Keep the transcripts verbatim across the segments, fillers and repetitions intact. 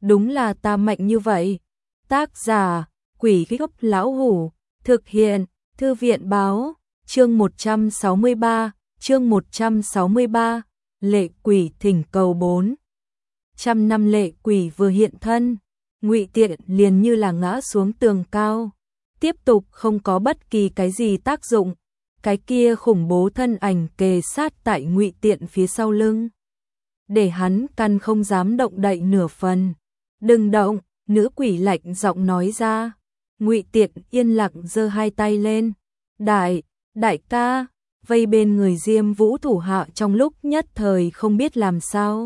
đúng là ta mạnh như vậy. Tác giả, Quỷ Gốc Lão Hủ, thực hiện, Thư viện báo, chương một trăm sáu mươi ba, chương một trăm sáu mươi ba, Lệ Quỷ thỉnh cầu bốn. Trăm năm lệ quỷ vừa hiện thân, Ngụy Tiện liền như là ngã xuống tường cao, tiếp tục không có bất kỳ cái gì tác dụng. Cái kia khủng bố thân ảnh kề sát tại Ngụy Tiện phía sau lưng, để hắn căn không dám động đậy nửa phần. Đừng động, nữ quỷ lạnh giọng nói ra. Ngụy Tiện yên lặng giơ hai tay lên. Đại, đại ca, vây bên người Diêm Vũ thủ hạ trong lúc nhất thời không biết làm sao.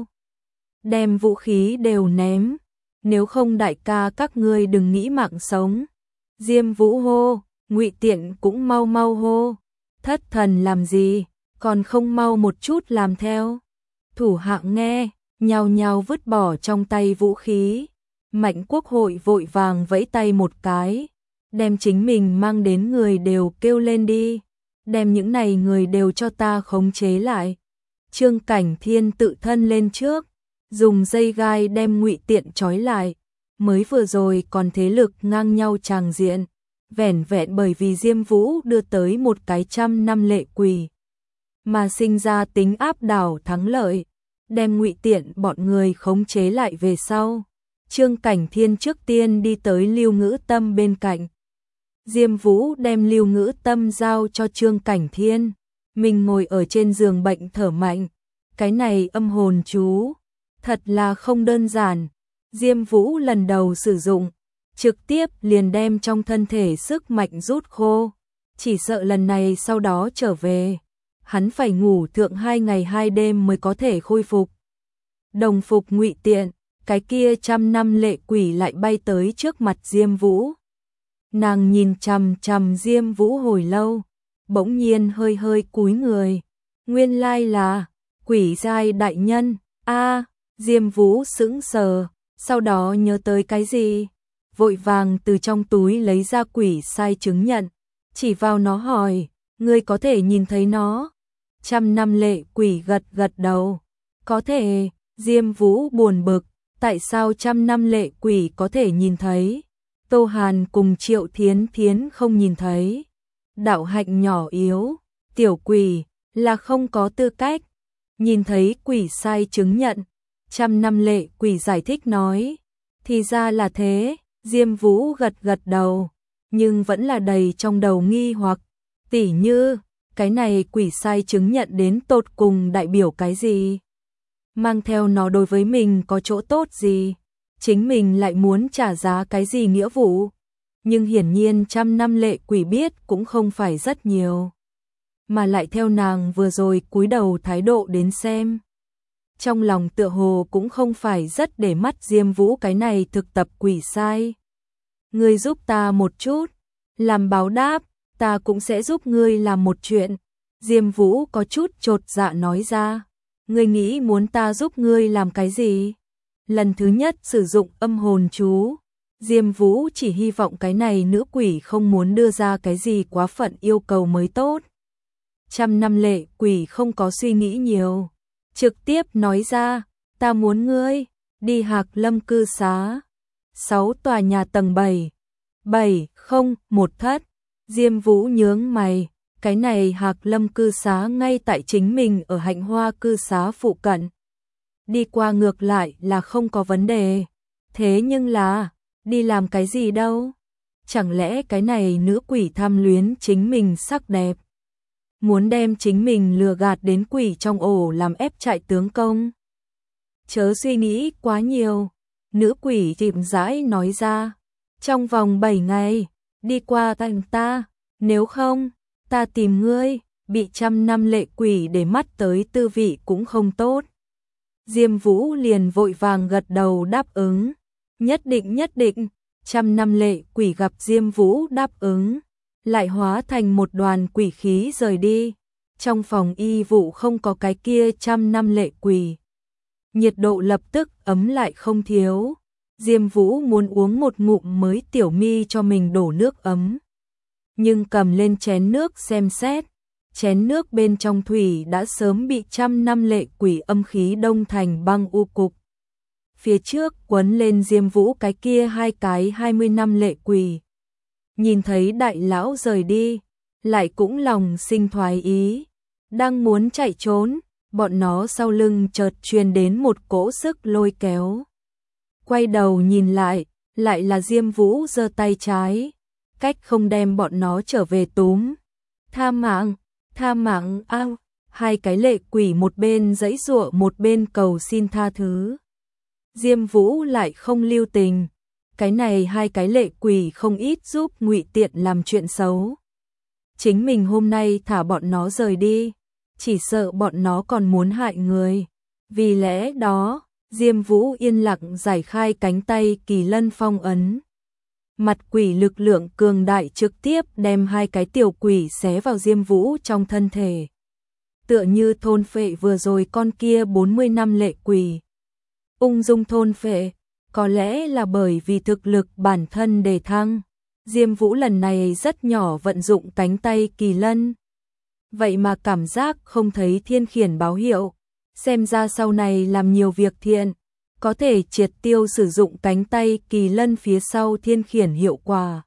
Đem vũ khí đều ném, nếu không đại ca các ngươi đừng nghĩ mạng sống. Diêm Vũ hô, Ngụy Tiện cũng mau mau hô. Thất thần làm gì, còn không mau một chút làm theo. Thủ hạ nghe, nhao nhao vứt bỏ trong tay vũ khí. Mạnh Quốc Hội vội vàng vẫy tay một cái, đem chính mình mang đến người đều kêu lên đi, đem những này người đều cho ta khống chế lại. Trương Cảnh Thiên tự thân lên trước, dùng dây gai đem Ngụy Tiện trói lại. Mới vừa rồi còn thế lực ngang nhau tràng diện, vẻn vẹn bởi vì Diêm Vũ đưa tới một cái trăm năm lệ quỷ, mà sinh ra tính áp đảo thắng lợi, đem Ngụy Tiện bọn người khống chế lại về sau. Trương Cảnh Thiên trước tiên đi tới Lưu Ngữ Tâm bên cạnh. Diêm Vũ đem Lưu Ngữ Tâm giao cho Trương Cảnh Thiên, mình ngồi ở trên giường bệnh thở mạnh. Cái này âm hồn chú, thật là không đơn giản. Diêm Vũ lần đầu sử dụng, trực tiếp liền đem trong thân thể sức mạnh rút khô. Chỉ sợ lần này sau đó trở về, hắn phải ngủ thượng hai ngày hai đêm mới có thể khôi phục. Đồng phục Ngụy Tiện, cái kia trăm năm lệ quỷ lại bay tới trước mặt Diêm Vũ. Nàng nhìn chằm chằm Diêm Vũ hồi lâu, bỗng nhiên hơi hơi cúi người. Nguyên lai là quỷ giai đại nhân. A, Diêm Vũ sững sờ, sau đó nhớ tới cái gì, vội vàng từ trong túi lấy ra quỷ sai chứng nhận, chỉ vào nó hỏi, ngươi có thể nhìn thấy nó? Trăm năm lệ quỷ gật gật đầu, có thể. Diêm Vũ buồn bực, tại sao trăm năm lệ quỷ có thể nhìn thấy, Tô Hàn cùng Triệu Thiến Thiến không nhìn thấy? Đạo hạnh nhỏ yếu, tiểu quỷ là không có tư cách nhìn thấy quỷ sai chứng nhận. Trăm năm lệ quỷ giải thích nói, thì ra là thế. Diêm Vũ gật gật đầu, nhưng vẫn là đầy trong đầu nghi hoặc, tỉ như, cái này quỷ sai chứng nhận đến tột cùng đại biểu cái gì? Mang theo nó đối với mình có chỗ tốt gì? Chính mình lại muốn trả giá cái gì nghĩa vụ? Nhưng hiển nhiên trăm năm lệ quỷ biết cũng không phải rất nhiều, mà lại theo nàng vừa rồi cúi đầu thái độ đến xem, trong lòng tựa hồ cũng không phải rất để mắt Diêm Vũ cái này thực tập quỷ sai. Ngươi giúp ta một chút, làm báo đáp, ta cũng sẽ giúp ngươi làm một chuyện. Diêm Vũ có chút chột dạ nói ra. Ngươi nghĩ muốn ta giúp ngươi làm cái gì? Lần thứ nhất sử dụng âm hồn chú, Diêm Vũ chỉ hy vọng cái này nữ quỷ không muốn đưa ra cái gì quá phận yêu cầu mới tốt. Trăm năm lệ quỷ không có suy nghĩ nhiều, trực tiếp nói ra, ta muốn ngươi đi Hạc Lâm cư xá, sáu tòa nhà tầng bảy, bảy không một thất. Diêm Vũ nhướng mày, cái này Hạc Lâm cư xá ngay tại chính mình ở Hạnh Hoa cư xá phụ cận, đi qua ngược lại là không có vấn đề. Thế nhưng là, đi làm cái gì đâu? Chẳng lẽ cái này nữ quỷ tham luyến chính mình sắc đẹp, muốn đem chính mình lừa gạt đến quỷ trong ổ làm ép trại tướng công? Chớ suy nghĩ quá nhiều, nữ quỷ chậm rãi nói ra, trong vòng bảy ngày, đi qua thành ta, nếu không, ta tìm ngươi. Bị trăm năm lệ quỷ để mắt tới tư vị cũng không tốt. Diêm Vũ liền vội vàng gật đầu đáp ứng, nhất định nhất định. Trăm năm lệ quỷ gặp Diêm Vũ đáp ứng, lại hóa thành một đoàn quỷ khí rời đi. Trong phòng y vụ không có cái kia trăm năm lệ quỷ, nhiệt độ lập tức ấm lại không thiếu. Diêm Vũ muốn uống một ngụm mới tiểu mi cho mình đổ nước ấm, nhưng cầm lên chén nước xem xét, chén nước bên trong thủy đã sớm bị trăm năm lệ quỷ âm khí đông thành băng u cục. phía trước quấn lên Diêm Vũ cái kia hai cái hai mươi năm lệ quỷ. Nhìn thấy đại lão rời đi, lại cũng lòng sinh thoái ý, đang muốn chạy trốn, bọn nó sau lưng chợt truyền đến một cỗ sức lôi kéo. Quay đầu nhìn lại, lại là Diêm Vũ giơ tay trái, cách không đem bọn nó trở về túm. Tha mạng, tha mạng ao, hai cái lệ quỷ một bên giãy giụa một bên cầu xin tha thứ. Diêm Vũ lại không lưu tình, cái này hai cái lệ quỷ không ít giúp Ngụy Tiện làm chuyện xấu. Chính mình hôm nay thả bọn nó rời đi, chỉ sợ bọn nó còn muốn hại người. Vì lẽ đó, Diêm Vũ yên lặng giải khai cánh tay Kỳ Lân phong ấn. Mặt quỷ lực lượng cường đại trực tiếp đem hai cái tiểu quỷ xé vào Diêm Vũ trong thân thể. Tựa như thôn phệ vừa rồi con kia bốn mươi năm lệ quỷ. Ung dung thôn phệ, có lẽ là bởi vì thực lực bản thân đề thăng. Diêm Vũ lần này rất nhỏ vận dụng cánh tay Kỳ Lân. Vậy mà cảm giác không thấy thiên khiển báo hiệu. Xem ra sau này làm nhiều việc thiện, có thể triệt tiêu sử dụng cánh tay Kỳ Lân phía sau thiên khiển hiệu quả.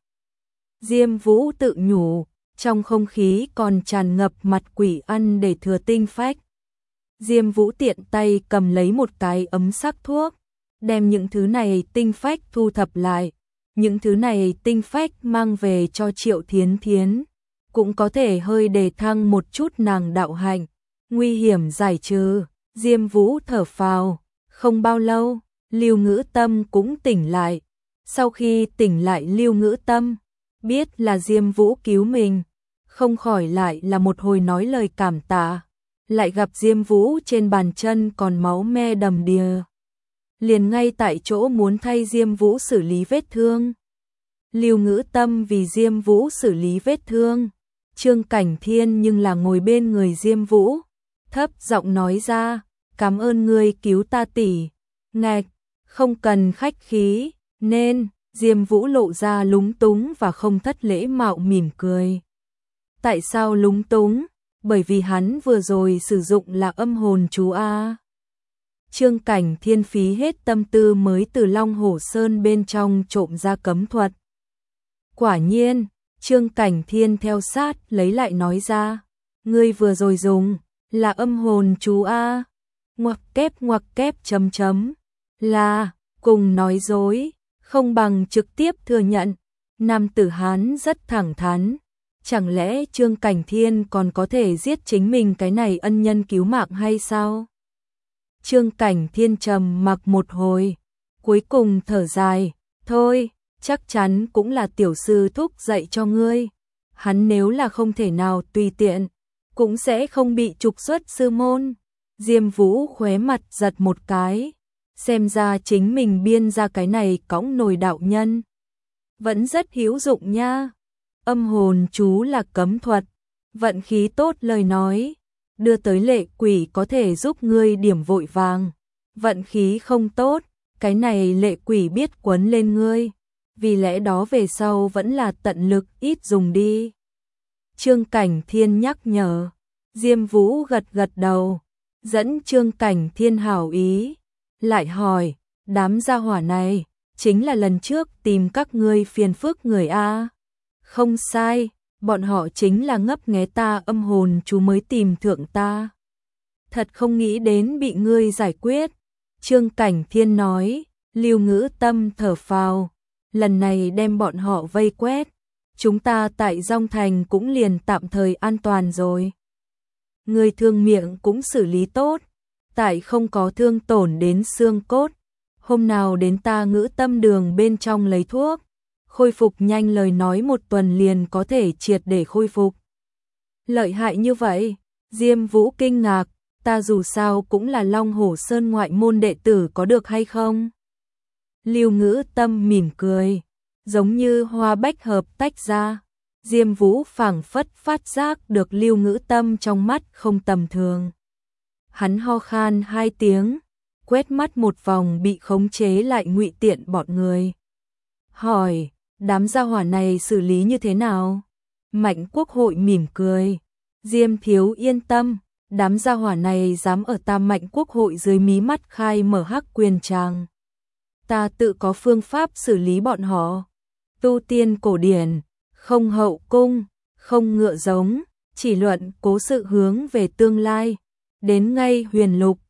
Diêm Vũ tự nhủ, trong không khí còn tràn ngập mặt quỷ ăn để thừa tinh phách. Diêm Vũ tiện tay cầm lấy một cái ấm sắc thuốc, đem những thứ này tinh phách thu thập lại. Những thứ này tinh phách mang về cho Triệu Thiến Thiến, cũng có thể hơi đề thăng một chút nàng đạo hạnh, nguy hiểm giải trừ. Diêm Vũ thở phào, không bao lâu, Lưu Ngữ Tâm cũng tỉnh lại. Sau khi tỉnh lại Lưu Ngữ Tâm, biết là Diêm Vũ cứu mình, không khỏi lại là một hồi nói lời cảm tạ, lại gặp Diêm Vũ trên bàn chân còn máu me đầm đìa. Liền ngay tại chỗ muốn thay Diêm Vũ xử lý vết thương. Lưu Ngữ Tâm vì Diêm Vũ xử lý vết thương, Trương Cảnh Thiên nhưng là ngồi bên người Diêm Vũ, thấp giọng nói ra, cảm ơn ngươi cứu ta tỷ. Ngạch, không cần khách khí, nên, Diêm Vũ lộ ra lúng túng và không thất lễ mạo mỉm cười. Tại sao lúng túng? Bởi vì hắn vừa rồi sử dụng là âm hồn chú A. Trương Cảnh Thiên phí hết tâm tư mới từ Long Hổ Sơn bên trong trộm ra cấm thuật. Quả nhiên, Trương Cảnh Thiên theo sát lấy lại nói ra, ngươi vừa rồi dùng là âm hồn chú A. Ngoặc kép ngoặc kép chấm chấm, là, cùng nói dối, không bằng trực tiếp thừa nhận. Nam tử Hán rất thẳng thắn, chẳng lẽ Trương Cảnh Thiên còn có thể giết chính mình cái này ân nhân cứu mạng hay sao? Trương Cảnh Thiên trầm mặc một hồi, cuối cùng thở dài, thôi, chắc chắn cũng là tiểu sư thúc dạy cho ngươi. Hắn nếu là không thể nào tùy tiện, cũng sẽ không bị trục xuất sư môn. Diêm Vũ khóe mặt giật một cái, xem ra chính mình biên ra cái này cõng nồi đạo nhân. Vẫn rất hữu dụng nha. Âm hồn chú là cấm thuật, vận khí tốt lời nói, đưa tới lệ quỷ có thể giúp ngươi điểm vội vàng. Vận khí không tốt, cái này lệ quỷ biết quấn lên ngươi, vì lẽ đó về sau vẫn là tận lực ít dùng đi. Trương Cảnh Thiên nhắc nhở, Diêm Vũ gật gật đầu, dẫn Trương Cảnh Thiên hảo ý, lại hỏi, đám gia hỏa này, chính là lần trước tìm các ngươi phiền phức người A. Không sai, bọn họ chính là ngấp nghé ta âm hồn chú mới tìm thượng ta. Thật không nghĩ đến bị ngươi giải quyết. Trương Cảnh Thiên nói, Lưu Ngữ Tâm thở phào, lần này đem bọn họ vây quét, chúng ta tại Dong Thành cũng liền tạm thời an toàn rồi. Người thương miệng cũng xử lý tốt, tại không có thương tổn đến xương cốt. Hôm nào đến ta Ngữ Tâm đường bên trong lấy thuốc, khôi phục nhanh lời nói một tuần liền có thể triệt để khôi phục. Lợi hại như vậy, Diêm Vũ kinh ngạc, ta dù sao cũng là Long Hổ Sơn ngoại môn đệ tử có được hay không? Lưu Ngữ Tâm mỉm cười, giống như hoa bách hợp tách ra. Diêm Vũ phảng phất phát giác được Lưu Ngữ Tâm trong mắt không tầm thường. Hắn ho khan hai tiếng, quét mắt một vòng bị khống chế lại Ngụy Tiện bọn người. Hỏi, đám gia hỏa này xử lý như thế nào? Mạnh Quốc Hội mỉm cười, Diêm thiếu yên tâm, đám gia hỏa này dám ở ta Mạnh Quốc Hội dưới mí mắt khai mở hắc quyền tràng, ta tự có phương pháp xử lý bọn họ. Tu tiên cổ điển, không hậu cung, không ngựa giống, chỉ luận cố sự hướng về tương lai. Đến ngay huyền lục,